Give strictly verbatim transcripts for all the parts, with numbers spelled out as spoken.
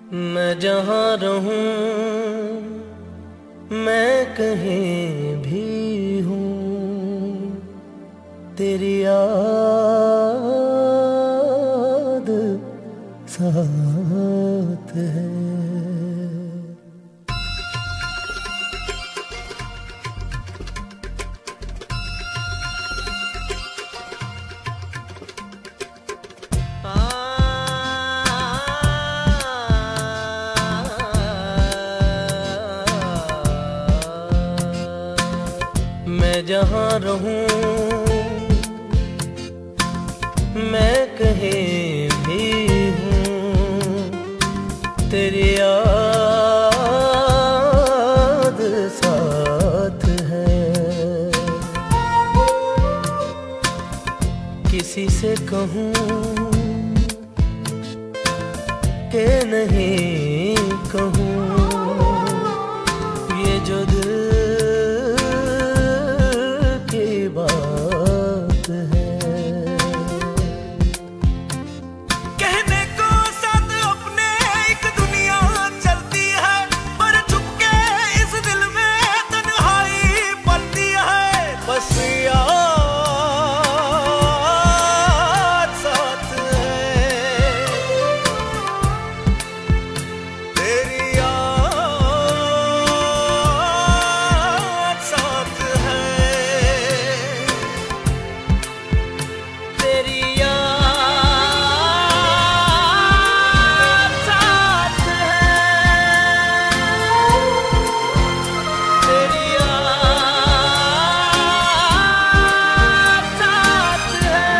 मैं जहाँ रहूं, मैं कहीं भी हूँ, तेरी याद साथ है। मैं जहाँ रहूं, मैं कहीं भी हूँ, तेरी याद साथ है। किसी से कहूँ कि नहीं कहूँ, ये जो दिल बात है। कहने को साथ अपने एक दुनिया चलती है, पर चुपके इस दिल में तन्हाई पलती है। बस याद साथ है, तेरी याद साथ है। तेरी याद साथ है, तेरी याद साथ है।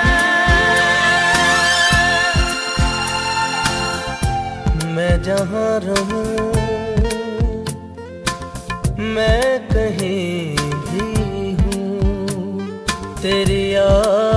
मैं जहाँ रहूं, मैं कहीं भी हूँ, तेरी याद